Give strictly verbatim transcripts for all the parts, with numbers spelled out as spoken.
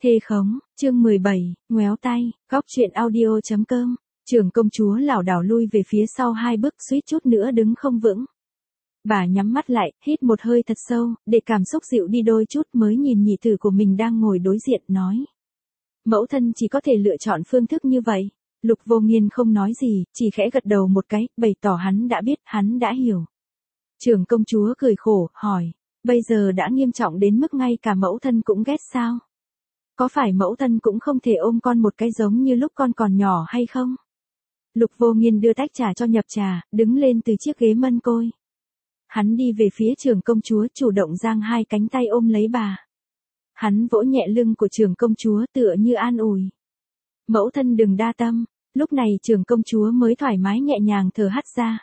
Thê khống, chương mười bảy, ngoéo tay, góc truyện audio chấm com. Trưởng công chúa lảo đảo lui về phía sau hai bước, suýt chút nữa đứng không vững. Bà nhắm mắt lại, hít một hơi thật sâu, để cảm xúc dịu đi đôi chút mới nhìn nhị tử của mình đang ngồi đối diện nói. Mẫu thân chỉ có thể lựa chọn phương thức như vậy. Lục Vô Nghiên không nói gì, chỉ khẽ gật đầu một cái, bày tỏ hắn đã biết, hắn đã hiểu. Trưởng công chúa cười khổ, hỏi, bây giờ đã nghiêm trọng đến mức ngay cả mẫu thân cũng ghét sao? Có phải mẫu thân cũng không thể ôm con một cái giống như lúc con còn nhỏ hay không? Lục Vô Nghiên đưa tách trà cho nhập trà, đứng lên từ chiếc ghế mân côi. Hắn đi về phía trưởng công chúa, chủ động giang hai cánh tay ôm lấy bà. Hắn vỗ nhẹ lưng của trưởng công chúa tựa như an ủi. Mẫu thân đừng đa tâm, lúc này trưởng công chúa mới thoải mái nhẹ nhàng thở hắt ra.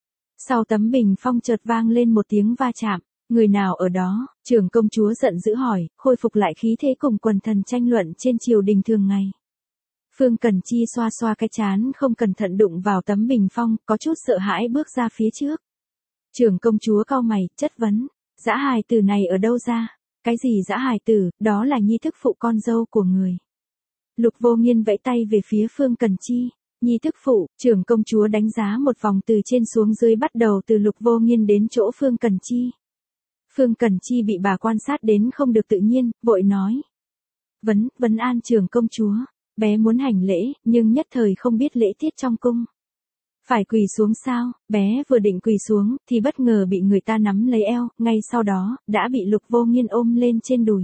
Sau tấm bình phong chợt vang lên một tiếng va chạm. Người nào ở đó? Trưởng công chúa giận dữ hỏi, khôi phục lại khí thế cùng quần thần tranh luận trên triều đình thường ngày. Phương Cẩn Chi xoa xoa cái trán không cẩn thận đụng vào tấm bình phong, có chút sợ hãi bước ra phía trước. Trưởng công chúa cau mày, chất vấn, dã hài tử này ở đâu ra? Cái gì dã hài tử, đó là nhi thức phụ con dâu của người. Lục Vô Nghiên vẫy tay về phía Phương Cẩn Chi. Nhi thức phụ, trưởng công chúa đánh giá một vòng từ trên xuống dưới bắt đầu từ Lục Vô Nghiên đến chỗ Phương Cẩn Chi. Phương Cẩn Chi bị bà quan sát đến không được tự nhiên, vội nói. Vấn, vấn an trưởng công chúa, bé muốn hành lễ, nhưng nhất thời không biết lễ tiết trong cung. Phải quỳ xuống sao? Bé vừa định quỳ xuống, thì bất ngờ bị người ta nắm lấy eo, ngay sau đó, đã bị Lục Vô Nghiên ôm lên trên đùi.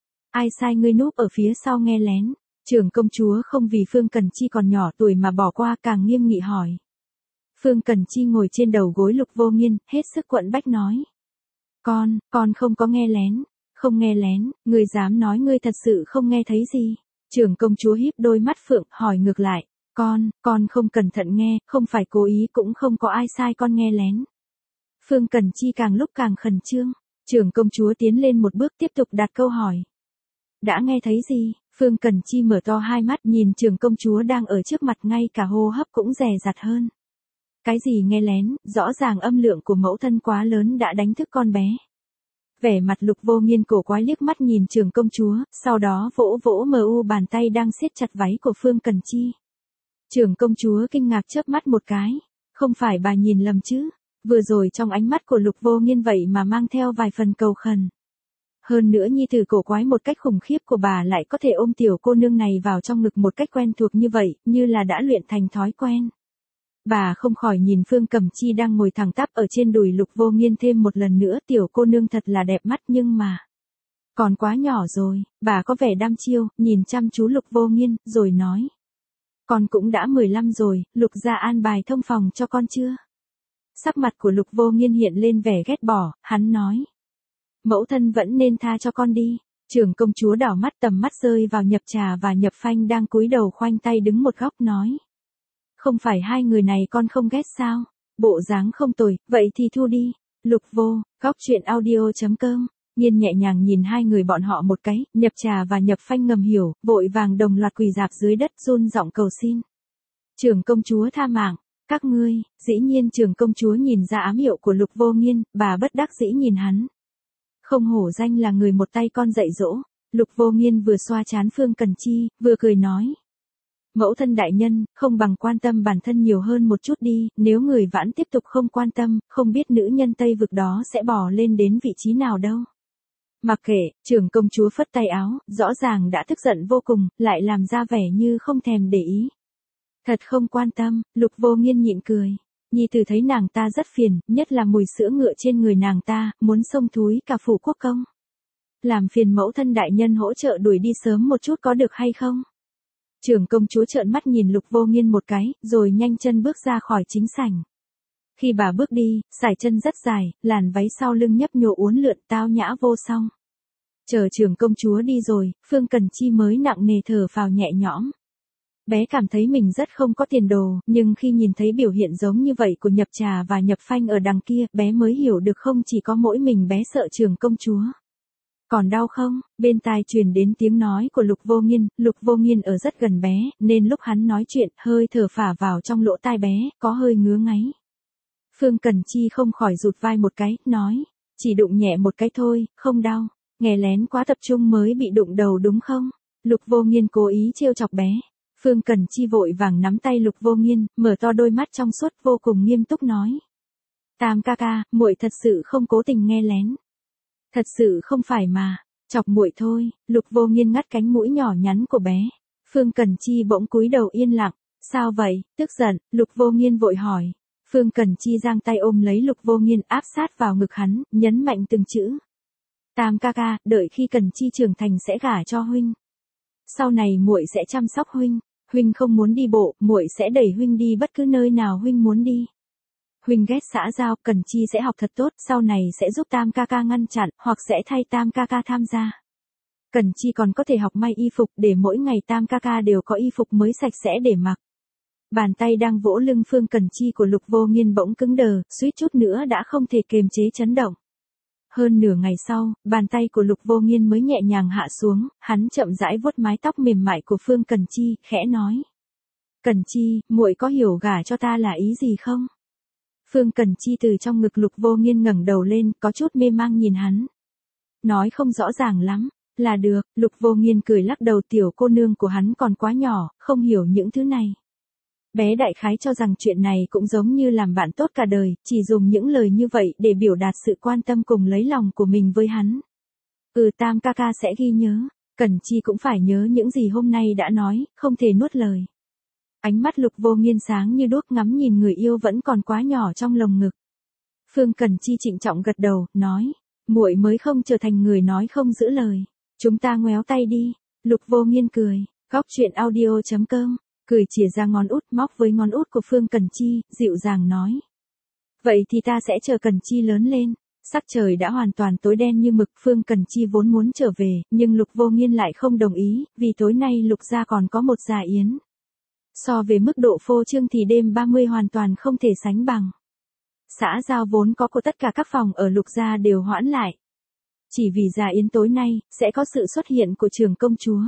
Ai sai ngươi núp ở phía sau nghe lén? Trưởng công chúa không vì Phương Cẩn Chi còn nhỏ tuổi mà bỏ qua, càng nghiêm nghị hỏi. Phương Cẩn Chi ngồi trên đầu gối Lục Vô Nghiên, hết sức quẫn bách nói. Con, con không có nghe lén, không nghe lén, ngươi dám nói ngươi thật sự không nghe thấy gì. Trưởng công chúa híp đôi mắt phượng, hỏi ngược lại, con, con không cẩn thận nghe, không phải cố ý cũng không có ai sai con nghe lén. Phương Cẩn Chi càng lúc càng khẩn trương, trưởng công chúa tiến lên một bước tiếp tục đặt câu hỏi. Đã nghe thấy gì? Phương Cẩn Chi mở to hai mắt nhìn trưởng công chúa đang ở trước mặt, ngay cả hô hấp cũng dè dặt hơn. Cái gì nghe lén, rõ ràng âm lượng của mẫu thân quá lớn đã đánh thức con bé. Vẻ mặt Lục Vô Nghiên cổ quái liếc mắt nhìn trưởng công chúa, sau đó vỗ vỗ mờ u bàn tay đang siết chặt váy của Phương Cẩn Chi. Trưởng công chúa kinh ngạc chớp mắt một cái, không phải bà nhìn lầm chứ, vừa rồi trong ánh mắt của Lục Vô Nghiên vậy mà mang theo vài phần cầu khẩn. Hơn nữa nhi tử cổ quái một cách khủng khiếp của bà lại có thể ôm tiểu cô nương này vào trong ngực một cách quen thuộc như vậy, như là đã luyện thành thói quen. Bà không khỏi nhìn Phương Cẩm Chi đang ngồi thẳng tắp ở trên đùi Lục Vô Nghiên thêm một lần nữa, tiểu cô nương thật là đẹp mắt nhưng mà còn quá nhỏ rồi. Bà có vẻ đăm chiêu, nhìn chăm chú Lục Vô Nghiên, rồi nói. Con cũng đã mười lăm rồi, Lục gia an bài thông phòng cho con chưa? Sắc mặt của Lục Vô Nghiên hiện lên vẻ ghét bỏ, hắn nói. Mẫu thân vẫn nên tha cho con đi. Trưởng công chúa đảo mắt, tầm mắt rơi vào Nhập Trà và Nhập Phanh đang cúi đầu khoanh tay đứng một góc nói. Không phải hai người này con không ghét sao? Bộ dáng không tồi, vậy thì thu đi. Lục Vô, góc truyện audio chấm com. Nghiên nhẹ nhàng nhìn hai người bọn họ một cái, Nhập Trà và Nhập Phanh ngầm hiểu, vội vàng đồng loạt quỳ rạp dưới đất run giọng cầu xin. Trưởng công chúa tha mạng, các ngươi. Dĩ nhiên trưởng công chúa nhìn ra ám hiệu của Lục Vô Nghiên, bà bất đắc dĩ nhìn hắn. Không hổ danh là người một tay con dạy dỗ. Lục Vô Nghiên vừa xoa trán Phương Cẩn Chi, vừa cười nói. Mẫu thân đại nhân, không bằng quan tâm bản thân nhiều hơn một chút đi, nếu người Vãn tiếp tục không quan tâm, không biết nữ nhân Tây vực đó sẽ bò lên đến vị trí nào đâu. Mặc kệ, trưởng công chúa phất tay áo, rõ ràng đã tức giận vô cùng, lại làm ra vẻ như không thèm để ý. Thật không quan tâm, Lục Vô Nghiên nhịn cười. Nhi tử thấy nàng ta rất phiền, nhất là mùi sữa ngựa trên người nàng ta, muốn xông thúi cả phủ quốc công. Làm phiền mẫu thân đại nhân hỗ trợ đuổi đi sớm một chút có được hay không? Trưởng công chúa trợn mắt nhìn Lục Vô Nghiên một cái, rồi nhanh chân bước ra khỏi chính sảnh. Khi bà bước đi, sải chân rất dài, làn váy sau lưng nhấp nhô uốn lượn tao nhã vô song. Chờ trưởng công chúa đi rồi, Phương Cẩn Chi mới nặng nề thở phào nhẹ nhõm. Bé cảm thấy mình rất không có tiền đồ, nhưng khi nhìn thấy biểu hiện giống như vậy của Nhập Trà và Nhập Phanh ở đằng kia, bé mới hiểu được không chỉ có mỗi mình bé sợ trưởng công chúa. Còn đau không? Bên tai truyền đến tiếng nói của Lục Vô Nghiên, Lục Vô Nghiên ở rất gần bé, nên lúc hắn nói chuyện, hơi thở phả vào trong lỗ tai bé, có hơi ngứa ngáy. Phương Cẩn Chi không khỏi rụt vai một cái, nói, chỉ đụng nhẹ một cái thôi, không đau, nghe lén quá tập trung mới bị đụng đầu đúng không? Lục Vô Nghiên cố ý trêu chọc bé. Phương Cẩn Chi vội vàng nắm tay Lục Vô Nghiên, mở to đôi mắt trong suốt vô cùng nghiêm túc nói. Tam ca ca, muội thật sự không cố tình nghe lén. Thật sự không phải mà, chọc muội thôi. Lục Vô Nghiên ngắt cánh mũi nhỏ nhắn của bé. Phương Cẩn Chi bỗng cúi đầu yên lặng. Sao vậy, tức giận, Lục Vô Nghiên vội hỏi. Phương Cẩn Chi giang tay ôm lấy Lục Vô Nghiên áp sát vào ngực hắn, nhấn mạnh từng chữ. Tam ca ca, đợi khi Cẩn Chi trưởng thành sẽ gả cho huynh. Sau này muội sẽ chăm sóc huynh, huynh không muốn đi bộ, muội sẽ đẩy huynh đi bất cứ nơi nào huynh muốn đi. Huynh ghét xã giao, Cẩn Chi sẽ học thật tốt, sau này sẽ giúp Tam ca ca ngăn chặn, hoặc sẽ thay Tam ca ca tham gia. Cẩn Chi còn có thể học may y phục để mỗi ngày Tam ca ca đều có y phục mới sạch sẽ để mặc. Bàn tay đang vỗ lưng Phương Cẩn Chi của Lục Vô Nghiên bỗng cứng đờ, suýt chút nữa đã không thể kiềm chế chấn động. Hơn nửa ngày sau, bàn tay của Lục Vô Nghiên mới nhẹ nhàng hạ xuống, hắn chậm rãi vuốt mái tóc mềm mại của Phương Cẩn Chi, khẽ nói. Cẩn Chi, muội có hiểu gả cho ta là ý gì không? Phương Cẩn Chi từ trong ngực Lục Vô Nghiên ngẩng đầu lên, có chút mê mang nhìn hắn. Nói không rõ ràng lắm, là được, Lục Vô Nghiên cười lắc đầu, tiểu cô nương của hắn còn quá nhỏ, không hiểu những thứ này. Bé đại khái cho rằng chuyện này cũng giống như làm bạn tốt cả đời, chỉ dùng những lời như vậy để biểu đạt sự quan tâm cùng lấy lòng của mình với hắn. Ừ, Tam ca ca sẽ ghi nhớ, Cẩn Chi cũng phải nhớ những gì hôm nay đã nói, không thể nuốt lời. Ánh mắt Lục Vô Nghiên sáng như đuốc ngắm nhìn người yêu vẫn còn quá nhỏ trong lồng ngực. Phương Cẩn Chi trịnh trọng gật đầu, nói, muội mới không trở thành người nói không giữ lời. Chúng ta ngoéo tay đi. Lục Vô Nghiên cười, góc truyện audio chấm com. Cười chìa ra ngón út, móc với ngón út của Phương Cẩn Chi, dịu dàng nói. Vậy thì ta sẽ chờ Cẩn Chi lớn lên. Sắc trời đã hoàn toàn tối đen như mực, Phương Cẩn Chi vốn muốn trở về, nhưng Lục Vô Nghiên lại không đồng ý, vì tối nay Lục gia còn có một dạ yến. So về mức độ phô trương thì đêm ba mươi hoàn toàn không thể sánh bằng. Xã giao vốn có của tất cả các phòng ở Lục gia đều hoãn lại. Chỉ vì dạ yến tối nay, sẽ có sự xuất hiện của trưởng công chúa.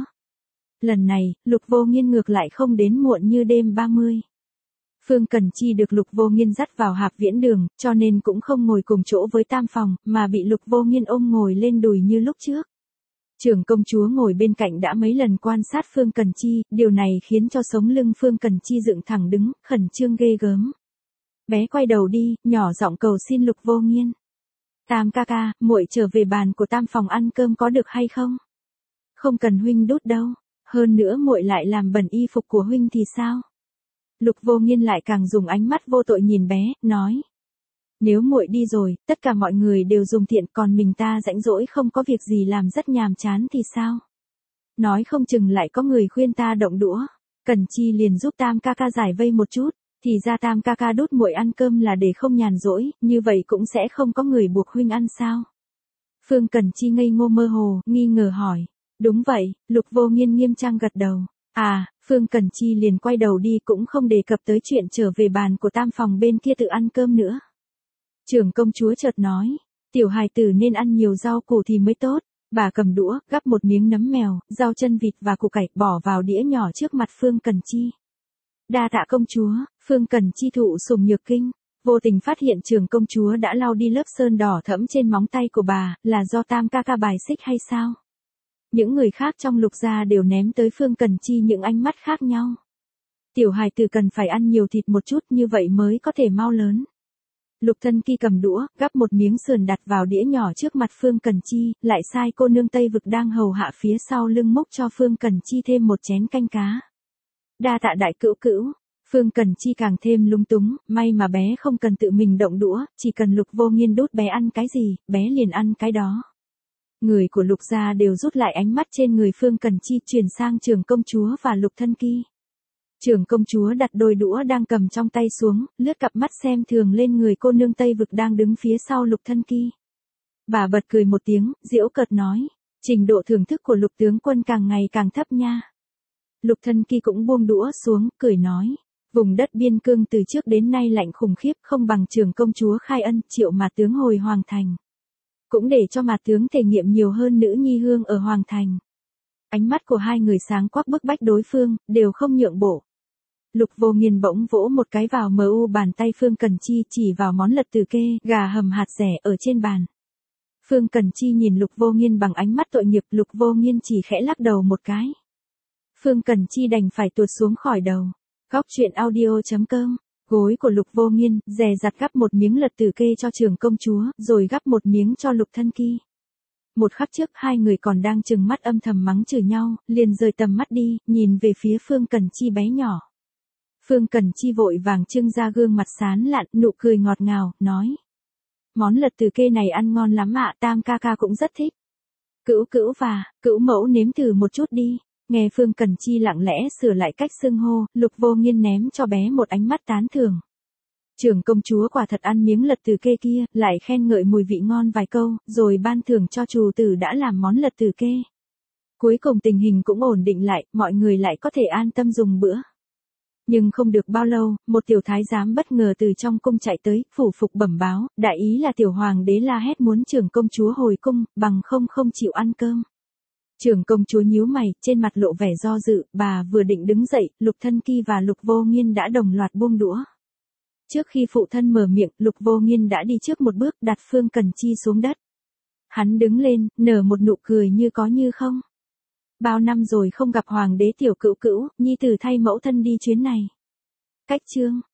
Lần này, Lục Vô Nghiên ngược lại không đến muộn như đêm ba mươi. Phương Cẩn Chi được Lục Vô Nghiên dắt vào Hạp Viễn Đường, cho nên cũng không ngồi cùng chỗ với Tam phòng, mà bị Lục Vô Nghiên ôm ngồi lên đùi như lúc trước. Trưởng công chúa ngồi bên cạnh đã mấy lần quan sát Phương Cẩn Chi, điều này khiến cho sống lưng Phương Cẩn Chi dựng thẳng đứng, khẩn trương ghê gớm. Bé quay đầu đi, nhỏ giọng cầu xin Lục Vô Nghiên. Tam ca ca, muội trở về bàn của Tam phòng ăn cơm có được hay không? Không cần huynh đút đâu. Hơn nữa muội lại làm bẩn y phục của huynh thì sao? Lục Vô Nghiên lại càng dùng ánh mắt vô tội nhìn bé, nói. Nếu muội đi rồi, tất cả mọi người đều dùng thiện, còn mình ta rãnh rỗi không có việc gì làm rất nhàm chán thì sao? Nói không chừng lại có người khuyên ta động đũa. Cẩn Chi liền giúp Tam ca ca giải vây một chút, thì ra Tam ca ca đút muội ăn cơm là để không nhàn rỗi, như vậy cũng sẽ không có người buộc huynh ăn sao? Phương Cẩn Chi ngây ngô mơ hồ, nghi ngờ hỏi. Đúng vậy, Lục Vô Nghiên nghiêm trang gật đầu. À, Phương Cẩn Chi liền quay đầu đi cũng không đề cập tới chuyện trở về bàn của Tam phòng bên kia tự ăn cơm nữa. Trưởng công chúa chợt nói, tiểu hài tử nên ăn nhiều rau củ thì mới tốt. Bà cầm đũa, gắp một miếng nấm mèo, rau chân vịt và củ cải bỏ vào đĩa nhỏ trước mặt Phương Cẩn Chi. Đa tạ công chúa, Phương Cẩn Chi thụ sủng nhược kinh. Vô tình phát hiện trưởng công chúa đã lau đi lớp sơn đỏ thẫm trên móng tay của bà, là do Tam ca ca bài xích hay sao? Những người khác trong Lục gia đều ném tới Phương Cẩn Chi những ánh mắt khác nhau. Tiểu hài tử cần phải ăn nhiều thịt một chút như vậy mới có thể mau lớn. Lục Thân Kỳ cầm đũa, gắp một miếng sườn đặt vào đĩa nhỏ trước mặt Phương Cẩn Chi, lại sai cô nương Tây Vực đang hầu hạ phía sau lưng múc cho Phương Cẩn Chi thêm một chén canh cá. Đa tạ đại cữu cữu. Phương Cẩn Chi càng thêm lung túng, may mà bé không cần tự mình động đũa, chỉ cần Lục Vô Nghiên đút bé ăn cái gì, bé liền ăn cái đó. Người của Lục gia đều rút lại ánh mắt trên người Phương Cẩn Chi, chuyển sang trưởng công chúa và Lục Thân Kỳ. Trưởng công chúa đặt đôi đũa đang cầm trong tay xuống, lướt cặp mắt xem thường lên người cô nương Tây Vực đang đứng phía sau Lục Thân Kỳ. Bà bật cười một tiếng, giễu cợt nói, trình độ thưởng thức của Lục tướng quân càng ngày càng thấp nha. Lục Thân Kỳ cũng buông đũa xuống, cười nói, vùng đất biên cương từ trước đến nay lạnh khủng khiếp, không bằng trưởng công chúa khai ân, triệu mà tướng hồi hoàng thành. Cũng để cho mà tướng thể nghiệm nhiều hơn nữ nhi hương ở hoàng thành. Ánh mắt của hai người sáng quắc bức bách đối phương, đều không nhượng bộ. Lục Vô Nghiên bỗng vỗ một cái vào mờ u bàn tay Phương Cẩn Chi, chỉ vào món lật từ kê, gà hầm hạt rẻ ở trên bàn. Phương Cẩn Chi nhìn Lục Vô Nghiên bằng ánh mắt tội nghiệp, Lục Vô Nghiên chỉ khẽ lắc đầu một cái. Phương Cần Chi đành phải tuột xuống khỏi đầu. Góc chuyện audio chấm com. Gối của Lục Vô Nghiên, dè dặt gắp một miếng lật tử kê cho Trưởng công chúa, rồi gắp một miếng cho Lục Thân Kỳ. Một khắc trước hai người còn đang trừng mắt âm thầm mắng chửi nhau, liền rời tầm mắt đi, nhìn về phía Phương Cần Chi bé nhỏ. Phương Cần Chi vội vàng trưng ra gương mặt sán lạn, nụ cười ngọt ngào, nói. Món lật tử kê này ăn ngon lắm ạ, Tam ca ca cũng rất thích. Cữu cữu và, cữu mẫu nếm thử một chút đi. Nghe Phương Cần Chi lặng lẽ sửa lại cách xưng hô, Lục Vô Nghiên ném cho bé một ánh mắt tán thưởng. Trưởng công chúa quả thật ăn miếng lật tử kê kia, lại khen ngợi mùi vị ngon vài câu, rồi ban thưởng cho chủ tử đã làm món lật tử kê. Cuối cùng tình hình cũng ổn định lại, mọi người lại có thể an tâm dùng bữa. Nhưng không được bao lâu, một tiểu thái giám bất ngờ từ trong cung chạy tới, phủ phục bẩm báo, đại ý là tiểu hoàng đế la hét muốn trưởng công chúa hồi cung, bằng không không chịu ăn cơm. Trưởng công chúa nhíu mày, trên mặt lộ vẻ do dự, bà vừa định đứng dậy, Lục Thân Kỳ và Lục Vô Nghiên đã đồng loạt buông đũa. Trước khi phụ thân mở miệng, Lục Vô Nghiên đã đi trước một bước, đặt Phương Cần Chi xuống đất. Hắn đứng lên, nở một nụ cười như có như không. Bao năm rồi không gặp hoàng đế tiểu cữu cữu, nhi tử thay mẫu thân đi chuyến này. Cách chương